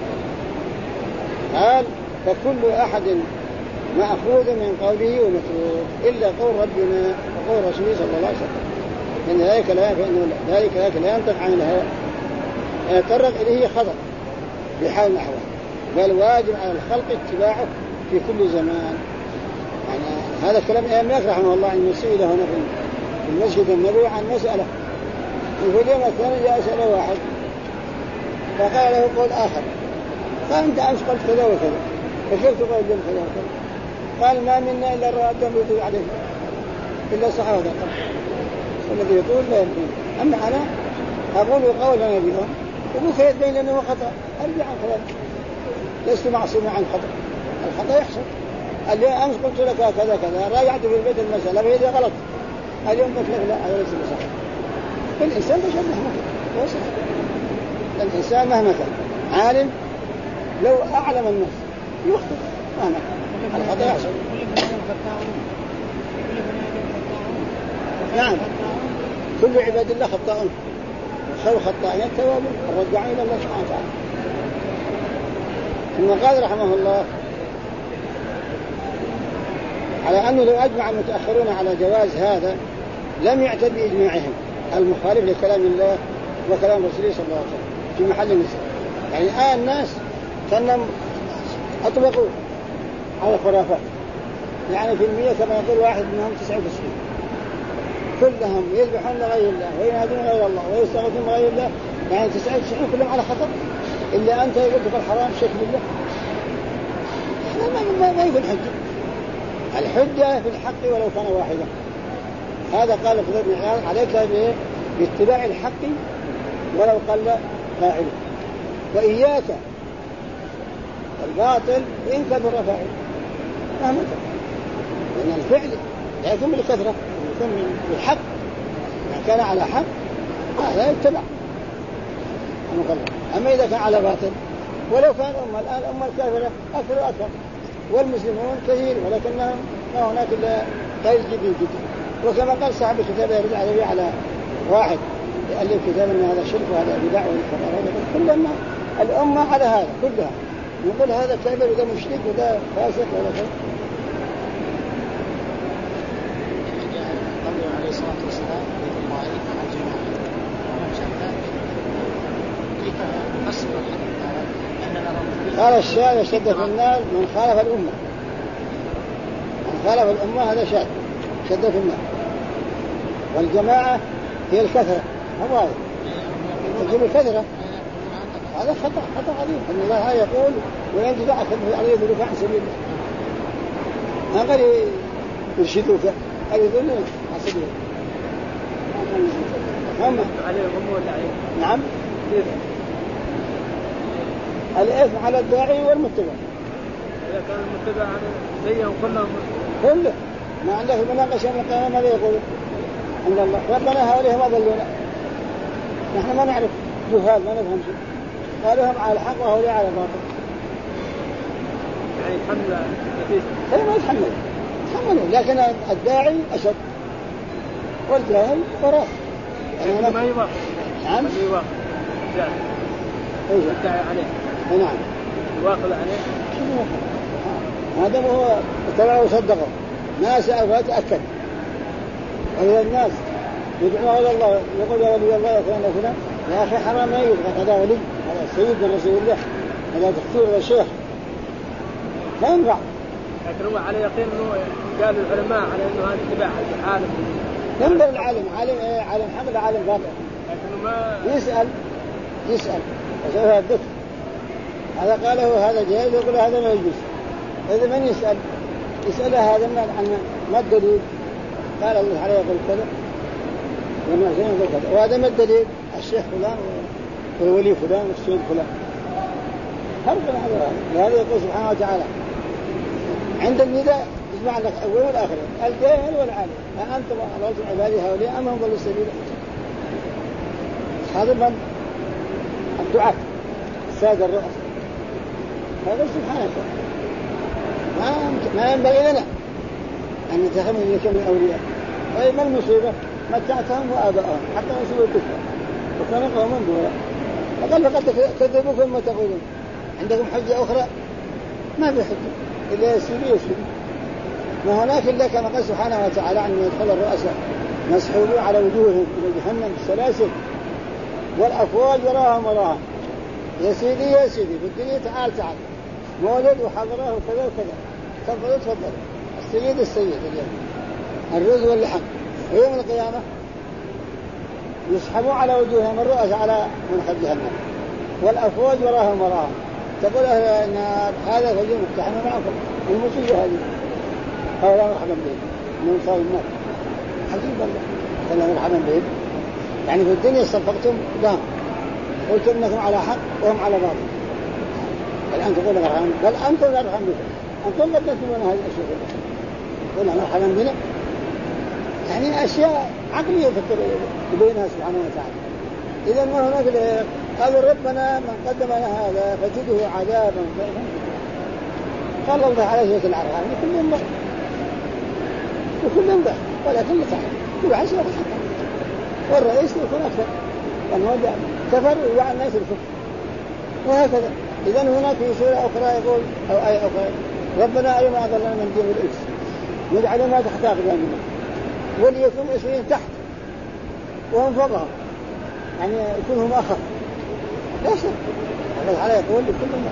قال فكل أحد مأخوذ من قوله ومتروك إلا قول ربنا وقول رسوله صلى الله عليه وسلم إن ذلك لا ينطق عن الهوى يتطرق إليه خطأ بحال الأحوال بل واجب على الخلق اتباعه في كل زمان. يعني هذا الكلام أيام رحمه الله أن يسئله هنا في المسجد النبوي عن مسألة وفي اليوم الثاني جاء سأله واحد فقال له قول آخر قال أنت أمس قلت كذا وكذا فكيف تقول اليوم كذا وكذا؟ قال ما منا إلا الرأى الدم يطول عليه إلا صحابة والذي يطول لا يمكن. أما أنا أقول قولا نبيهم وقل فيدين لأنه خطأ أرجع عن كلامك لست معصوم عن خطأ. الخطأ يحصل. اليوم أمس قلت لك كذا كذا راجعت في البيت المسألة فهي غلط اليوم قلت لك لا هذا ليس بصحيح. الإنسان بشر مهما كان الإنسان مهما كان عالم لو أعلم الناس يخطئ مهما كان الخطأ يحصل. نعم كل عباد الله خطاؤون خير خطائين التوابون الرجعين إلى الله سبحانه وتعالى. ثم قال رحمه الله على أنه لو أجمع المتأخرون على جواز هذا لم يعتد بإجماعهم المخالف لكلام الله وكلام رسوله صلى الله عليه وسلم في محل النساء. يعني الناس كانوا أطلقوا على الخرافات يعني في 100 كما يقول واحد منهم 99 كلهم يذبحون لغير الله وينادون غير الله ويستغيثون غير الله يعني 99 كلهم على خطر إلا أنت يقول لك الحرام شرك بالله. ما يكون حجة. الحجة في الحق ولو كان واحدا. هذا قال الفضيل بن عياض عليك باتباع الحق ولو قل فاعله وإياك الباطل إن كثر فاعله مهما كان لأن الفعل لا يكون بالكثرة يكون بالحق إذا كان على حق هذا يتبع. أما إذا كان على باطل ولو كان الآن أمة الكافرة أكثر وأكثر والمسلمون كثير ولكنهم ما هناك إلا قليل جدا. وكما قال صاحب الكتاب يرد على واحد يألف كتاب أن هذا شرك وهذا بدع والكفار كلما الأمة على هذا كلها نقول هذا كافر وده مشرك وده فاسق ولا كذا. قوله عليه الصلاة والسلام الله قال الشاذ يشد في النار من خالف الأمة. من خالف الأمة هذا شاذ شد في النار. والجماعة هي الكثرة هو تجيب الكثرة هذا خطأ عظيم. أن الله يقول وإن تدعك عليه ذلك عن سبيل الله ما قال يرشدوك قال يذلون عن سبيل الله. نعم الإثم على الداعي والمتبع. إذا كان المتبع زيهم كله ما عنده في المناقشة من القيامة ماذا يقول عند الله ربنا هؤلاء ما ضلونا نحن ما نعرف جهال ما نفهم شيء قالوا هم على الحق وهؤلاء على الباطل. يعني يتحمل ما يتحمل لكن الداعي أشد والجاهل وراء يعني ما يوافق. نعم ما يوافق الداعي عليه. نعم يوافق عليه هذا هو تبعه وصدقه ناس أتأكد وإذا الناس يدعون إلى الله يقول يا ولي الله يا فلان يا أخي حرام ما يبغى هذا ولي هذا سيد من رسول الله هذا دكتور وشيخ ما ينفع. لكن هو على يقين إنه قالوا العلماء على انه هذا اتباع عالم. ينظر العالم عالم ايه؟ عالم حق عالم باطل. لكنه ما يسأل وسوف يدك. هذا قاله هذا جائز يقول هذا ما يجوز. إذا من يسأل هذا ما الدليل؟ قال الله عليه يقول كذا وما زين يقول كذا. وهذا ما الدليل؟ الشيخ فلان والولي فلان والسيد فلان. فرق هذا. وهذا يقول سبحانه وتعالى عند النداء يجمع لك أول والآخر الجاهل والعالم. أنتم أضللتم عبادي هؤلاء أم هم ضلوا السبيل؟ هذا من الدعاء السادة الرؤساء. هذا سبحانه وتعالى ما ينبغي لنا أن نتخذ من يكون الأولياء. طيب ما المصيبة؟ متعتهم وآباءهم حتى يصيبوا الكفر وكانوا قوما بورا. فقال لقد كذبوكم ما تقولون عندكم حجة أخرى؟ ما في حجة إلا يسيري. ما هناك إلا كما قال سبحانه وتعالى أن يدخل الرؤساء مسحوبون على وجوههم إلى جهنم السلاسل والأفواج وراهم. يا سيدي في الدنيا تعال مولد وحضره وكذا وكذا. تفضل السيد اليوم الرز واللحم. ويوم القيامة يسحبوا على وجوههم الرؤساء على منحد جهنم والأفواج وراهم. تقول أهل النار هذا فجر مقتحم معكم المصيبة هذه. هؤلاء مرحبا بهم من صار النار. عجيب الله. قال مرحبا بهم يعني في الدنيا صفقتم لهم قلتم انكم على حق وهم على باطل. الآن تقول مرحبا بل أنتم لا مرحبا بكم أنتم قدمتم لنا هذه الأشياء. قلنا مرحبا بنا يعني أشياء عقلية يفكر بينها سبحانه وتعالى. إذا ما هناك قالوا ربنا من قدم لنا هذا فجده عذابا ضعفا. قال الله تعالى سورة الأعراف وكل ضعف ولكن تعالى كل عشرة حقا والرئيس يكون أكثر لأنه كفر ويوعى الناس الكفر وهكذا. إذن هناك في سورة أخرى يقول أو آية أخرى ربنا أرنا أضلنا من دين الإنس نجعل ما تحت أقدامنا وليكن 20 تحت وهم فوقهم يعني يكون هم أخف لا شك. الله تعالى يقول لكل ما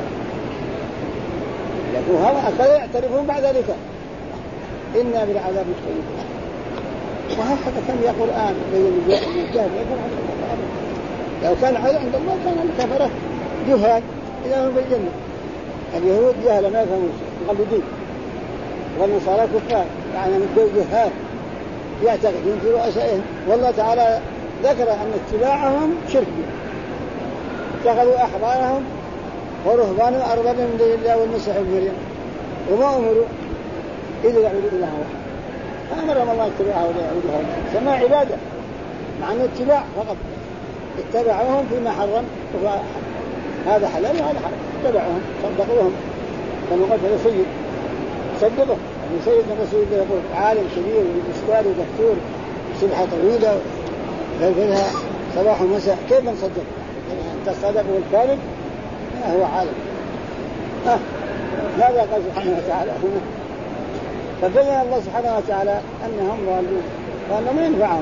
يقول هذا أكثر يعترفون بعد ذلك إنا بالعذاب مشتركون. وهكذا كان يقول الآن بين الجهل يقول لو كان عذاب عند الله كان الكفرة جهال إذا هم بالجنة. اليهود جهل ما يفهمون يقلدون والنصارى كفار يعني من جهال يعتقدون في رؤسائهم. والله تعالى ذكر أن اتباعهم شرك اتخذوا أحبارهم ورهبانهم أربابا من دون الله والمسيح ابن مريم وما أمروا إلا يعبدوا إله واحد. فأمرهم الله اتباعه ولا يعبدوا هؤلاء سماع عبادة مع أن اتباع فقط اتبعوهم فيما حرم هذا حلال وهذا حرام اتبعوهم صدقوهم كما قلت هذا سيد صدقه يعني سيدنا رسول الله يقول عالم كبير وأستاذ ودكتور سبحة طويلة فيها صباح ومساء كيف نصدق؟ أنت الصادق والكاذب هو عالم. ماذا قال سبحانه وتعالى هنا؟ فبين الله سبحانه وتعالى أنهم ضالون وأنهم ينفعهم.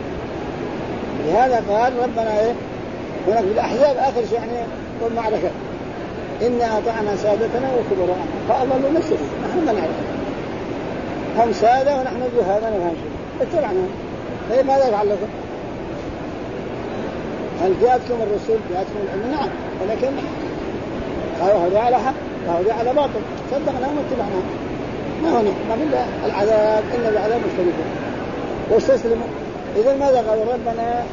لهذا قال ربنا هناك بالأحزاب آخر شيء يعني والمعركة إنا أطعنا سادتنا وكبراءنا فأضلوا السبيل نحن ما نعرف هم سادة ونحن جهالا نفهم شيء اتبعناهم. طيب ماذا يفعل لكم؟ هل جاءتكم الرسول جاءتكم العلم؟ نعم ولكن قالوا هذا على حق وهذا على باطل صدقناهم واتبعناهم. ما هنا ما بالله العذاب إلا العذاب مختلفون واستسلموا. إذا ماذا قالوا ربنا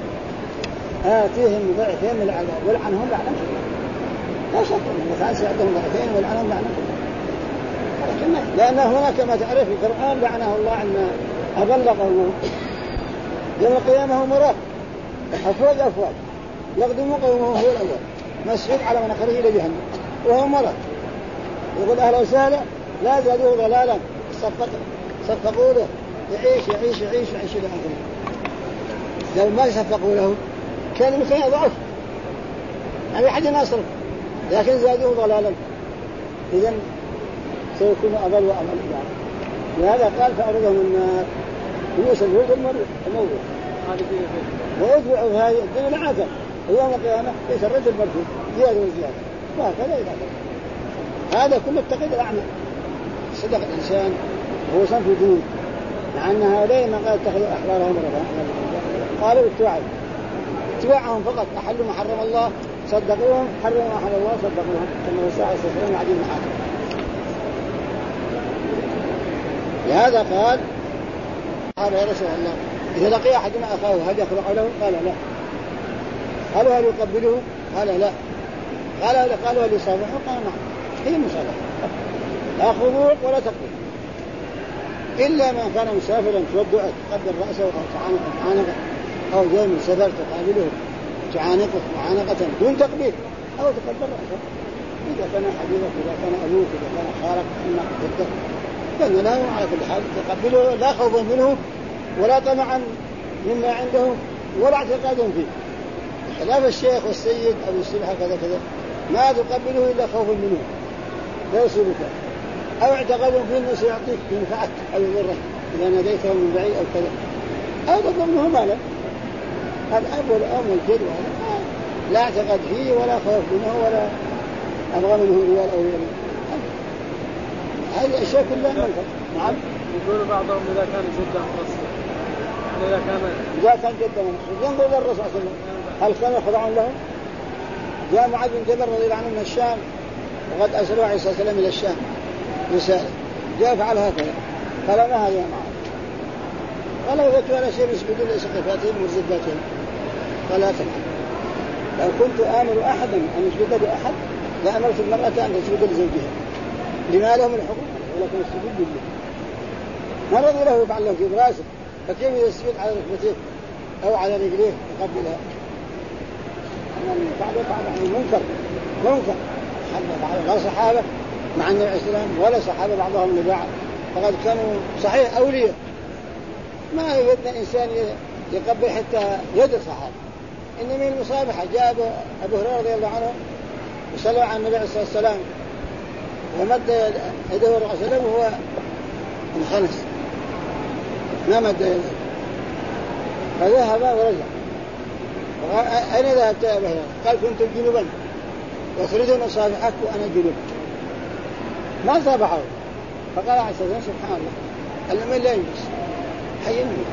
آتيهم ضعفين من العذاب والعنهم لعنة لا شك أنه تعالى سيعطيهم ضعفين والعنهم لعنة لأن هناك كما تعرف في القرآن لعنه الله أن أضل قومه يوم القيامة هو مراد أفواج يقدم قومه هو الأول مسعود على مناخره إلى جهنم وهو مرض. يقول أهلا وسهلا لا زادوه ضلالا صفقوا له يعيش إلى آخره. لو ما صفقوا له كان يمكن يضعف يعني حد ناصر لكن زادوه ضلالا إذن سيكون أضل وأضل. لهذا قال فأردهم النار يوسف هو الموضوع ويدفعوا في هذه الدنيا العادة ويوم القيامة ليس الرجل مرفوض زيادة وزيادة وهكذا إلى آخره. هذا كله التقييد الأعمى. صدق الإنسان وهو صنف دين، مع أن هؤلاء ما قال اتخذوا أحبارهم ورهبانهم قالوا اتباعهم فقط، أحلوا ما حرم الله صدقوهم، حرموا ما حرم الله صدقوهم، كما الساعة السفرين عديد محاكم. لهذا قال يا رسول الله إذا لقي أحدنا أخاه هل يخلع له؟ قال لا. قالوا هل يقبله؟ قال لا. قالوا هل يصافحه؟ قال نعم. هي مصافحة، لا خضوع ولا تقبيل، إلا ما كان مسافرا تودع تقبل رأسه أو تعانقه، أو جاي من سفر تقابله تعانقه معانقة دون تقبيل أو تقبل رأسه. إذا كان حبيبك، إذا كان أبوك، إذا كان خالك، إما قدرتك، فإن له على كل حال تقبله، لا خوفا منه ولا طمعا مما عنده ولا اعتقادا فيه، خلاف الشيخ والسيد أو السلحة كذا كذا ما تقبله إلا خوفا منه لا يصيبك، أو اعتقادهم فيه أنه سيعطيك ينفعك أو يضرك إذا ناديته من بعيد أو كذا، أو تطلب منه مالا. الأب والأم والجد لا اعتقد فيه ولا خوف منه ولا أبغى منه ريال أو ريال. هذه الأشياء كلها منفع. نعم. يقول بعضهم إذا كان جدا مقصر، إذا كان جدا مقصر ينظر للرسول صلى الله عليه وسلم هل كانوا يخضعون له؟ جاء معاذ بن جبل رضي الله عنه من الشام، وقد أرسلوا عليه الصلاة والسلام إلى الشام رسالة، جاء فعل هكذا، قال ما هذا يا معاذ؟ قال وجدت على شيء يسجدون لسقفاتهم ومرزباتهم، قال لا تفعل. لو كنت آمر أحدا أن يسجد لأحد لأمرت المرأة أن تسجد لزوجها، لما لهم الحقوق ولكن السجود لله. ما رضي له يفعل له في براسه، فكيف يسجد على ركبتيه أو على رجليه يقبلها؟ بعض منكر بعض صحابة مع النبي عليه السلام ولا صحابة بعضهم لبعض، فقد كانوا صحيح أولياء ما يقدر إنسان يقبل حتى يد الصحابة، إنما المصابحة. جاء أبو هريرة رضي الله عنه وصلى على النبي عليه الصلاة والسلام ومد يده ورأسه وهو انخنس ما مد يده، فذهب ورجع. أين ذهبت يا أبو هريرة؟ قال كنت جنوبا وتريد أن أصافحك وأنا جنوب، ما صافحه. فقال عليه الصلاة والسلام سبحان الله المؤمن لا يجلس حي يموت.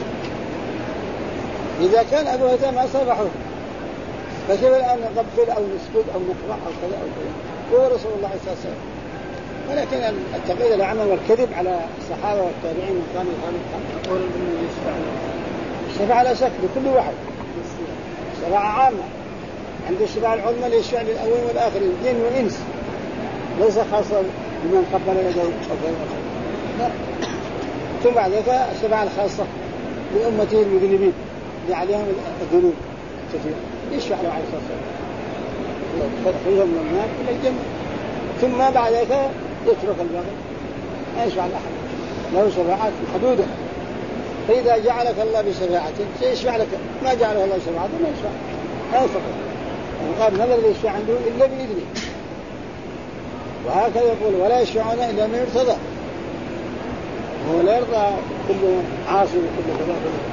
إذا كان أبو هريرة ما صافحه فكيف الآن نقبل أو نسجد أو نقرأ أو كذا أو كذا؟ هو رسول الله صلى الله عليه وسلم. ولكن التقييد العمل والكذب على الصحابة والتابعين من كانوا يقول إنه يشفع على شكل لكل واحد، شفاعة عامة عند الشفاعة العظمى للشفع للأولين والآخرين جن وإنس، ليس خاصة بمن قبل يده أو كذا. ثم بعد ذلك الشفاعة الخاصة لأمته المذنبين اللي عليهم الذنوب كثير يشفع له عليه الصلاة والسلام تدخلهم من النار إلى الجنة، ثم بعد ذلك يترك الباقي ما يشفع لأحد، له شفاعات محدودة. فإذا جعلك الله بشفاعته سيشفع لك، ما جعله الله بشفاعته ما يشفع، لا يستطيع. وقال نظر اللي يشفع عنده إلا بإذنه. وهكذا يقول ولا يشفعون إلا من ارتضى، هو لا يرضى كل عاصي وكل كذا.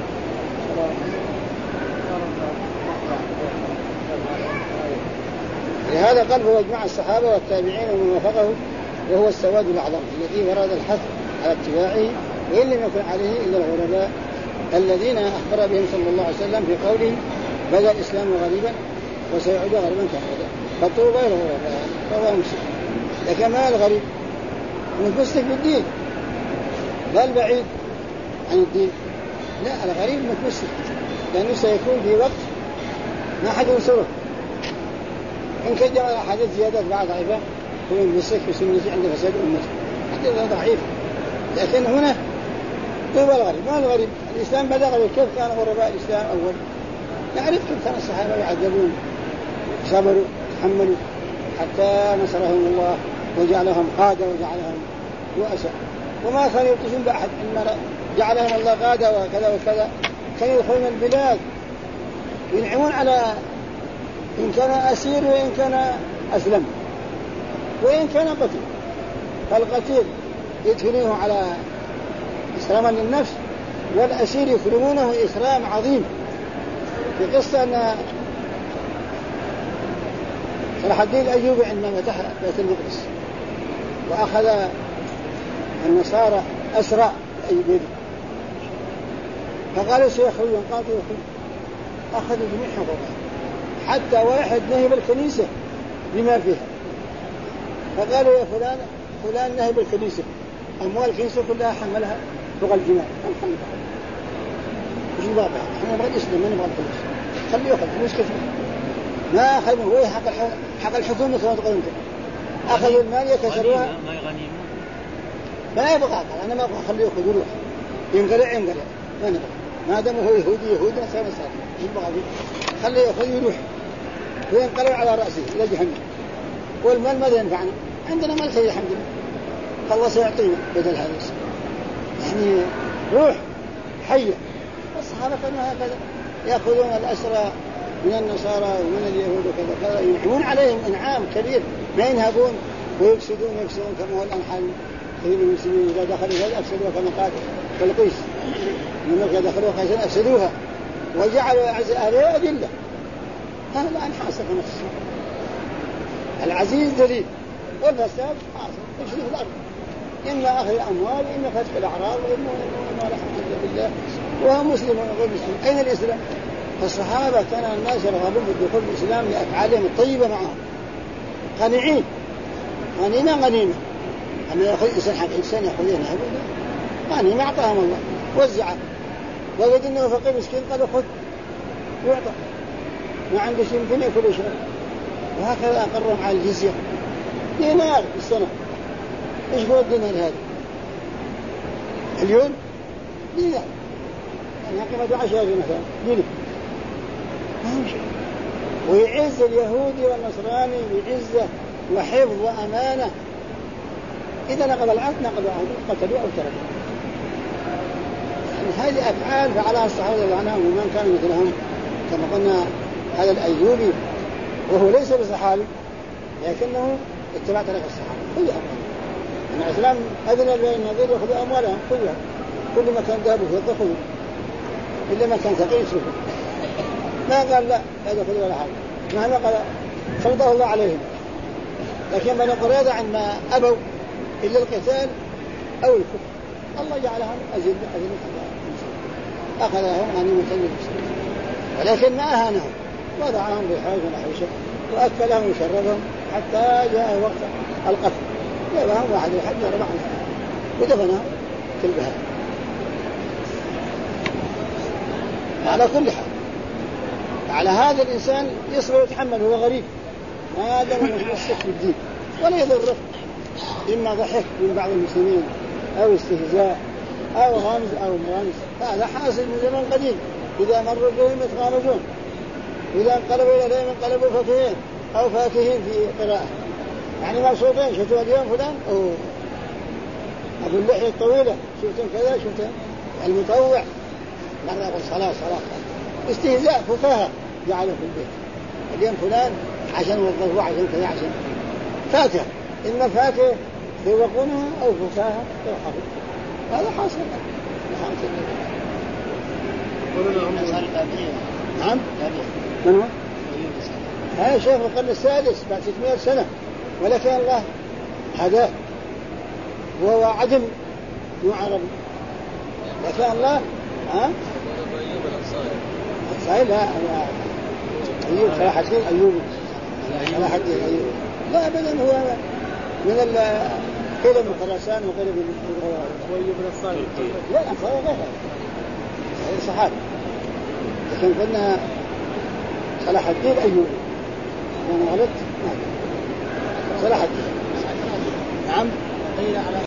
لهذا قال هو اجماع الصحابة والتابعين ومن وافقه، وهو السواد الأعظم الذي ورد الحث على اتباعه، وإن لم يكن عليه إلا الغرباء الذين أخبر بهم صلى الله عليه وسلم في قوله بدأ الإسلام غريبا وسيعود غريبا كهذا، فطوبى الغرباء. رواه مسلم. لكن ما الغريب؟ منفسك بالدين، لا البعيد عن الدين، لا الغريب منفسك، لأنه سيكون في وقت ما حد ينصره. إن كان جاء حدث زيادات بعض ضعيفة هو يمسك بسنته عند فساد أمته، حدث ضعيف. لكن هنا طوبى الغريب. ما الغريب؟ الإسلام بدأ غريب. كيف كان غرباء الإسلام أول؟ نعرف كيف كان الصحابة يعذبون، صبروا تحملوا حتى نصرهم الله وجعلهم قادة وجعلهم رؤساء، وما كانوا يلطفون بأحد، إنما جعلهم الله قادة وكذا وكذا. كانوا يدخلون البلاد ينعمون على إن كان أسير وإن كان أسلم وإن كان قتيل. فالقتيل يدخلونه على إسراما للنفس، والأسير يكرمونه إكرام عظيم. في قصة أن صلاح الدين الأيوبي عندما فتح بيت المقدس وأخذ النصارى أسرى أي بيد. فقالوا سيخرجون، قالوا يخرج، أخذوا جميع حقوقها حتى واحد نهب الكنيسة بما فيها. فقالوا يا فلان نهب الكنيسة، أموال الكنيسة كلها حملها فوق الجمال. مش الواقع، احنا نبغى الإسلام ما نبغى الفلوس، خليه يأخذ فلوس كثير. ما أخذ هو حق الحكومة كما تقول أنت، أخذوا المال يكسروها. ما يبغى، أنا ما أبغى، خليه يأخذ يروح، ينقلع ما نبغى، ما دام هو يهودي نصارى مش يبغى فيه، خليه يأخذ يروح وينقلع على رأسه إلى جهنم. والمال ماذا ينفعنا؟ عندنا مال كثير الحمد لله، الله سيعطينا بدل هذا. يعني روح حية. الصحابة كانوا هكذا يأخذون الأسرى من النصارى ومن اليهود وكذا، ينعمون عليهم إنعام كبير، ما ينهبون ويفسدون كما هو الآن حال كثير من المسلمين. إذا دخلوا هذا أفسدوها كما قال بالقيس، من مكة دخلوا قيسا أفسدوها وجعلوا أعز أهلها أذلة. هذا الآن حاصل في نفس العزيز ذليل، والفساد حاصل يفسد في الأرض، إما أخذ الأموال وإما فتح الأعراض وإما لا حول بالله. وهو مسلم وغير مسلم، أين الإسلام؟ فالصحابة كان الناس يرغبون بالدخول في الإسلام لأفعالهم الطيبة معهم، قانعين غنيمة. أما يأخذ إنسان يأخذينها غنيمة أعطاهم الله وزعها، وقد إنه فقير مسكين قالوا خذ يعطى، ما عنده شيء يمكن يأكل ويشرب. وهكذا أقرهم على الجزية دينار في السنة. إيش هو الدينار هذا اليوم؟ دينار يعني قيمة 10 مثلا دينار، ما هو شيء. ويعز اليهودي والنصراني بعزة وحفظ وأمانة. إذا نقض العهد نقض عهد، قتلوا أو تركوا. يعني هذه أفعال فعلها الصحابة رضي الله عنهم ومن كان مثلهم. كما قلنا هذا الأيوبي وهو ليس بصحابي لكنه اتبع طريق الصحابة كلها. أن الإسلام أذن للنظير يأخذوا أموالهم كلها، كل ما كان ذهب وفضة خذوا، إلا ما كان ثقيل يسرقوا. ما قال لا يأخذوا ولا حاجة، مهما قال فرضه الله عليهم. لكن بني قريظة عندما أبوا إلا القتال أو الكفر الله جعلهم أذلة أخذهم غنيمة للمسلمين، ولكن ما أهانهم، وضعهم بحاجة ونحوشة وأكلهم وشربهم حتى جاء وقت القتل، جابهم واحد الحج وربعهم ودفنهم في البهار. على كل حال على هذا الإنسان يصبر ويتحمل، هو غريب ما دام يتمسك بالدين ولا يضره، إما ضحك من بعض المسلمين أو استهزاء أو غامز أو مرامز. هذا حاصل من زمن قديم، إذا مروا بهم يتغامزون، وإذا انقلبوا إليهم انقلبوا فاكهين أو فاكهين في قراءة، يعني مبسوطين. شفتوا اليوم فلان أبو اللحية الطويلة، شفتم كذا، شفتم المطوع مرة يقول صلاة استهزاء فكاهة جعله في البيت. اليوم فلان عشان وظفوه عشان كذا، عشان فاكهة، إما فاكهة يوقونها أو فكاهة يوقفوا. هذا حاصل. نعم. من هو؟ هذا شيخ القرن السادس بعد 600 سنة، ولكن الله هداه وهو عدم معرب، لكن الله أيوب لا أيوب صلاح الدين أيوبي صلاح الدين أيوبي لا أبدا، هو من قيل من خراسان وقيل من أيوب الأنصاري. لا الأنصاري غير هذا صحابي، لكن قلنا صلاح الدين أيوبي. أنا غلطت صلاح الدين. نعم.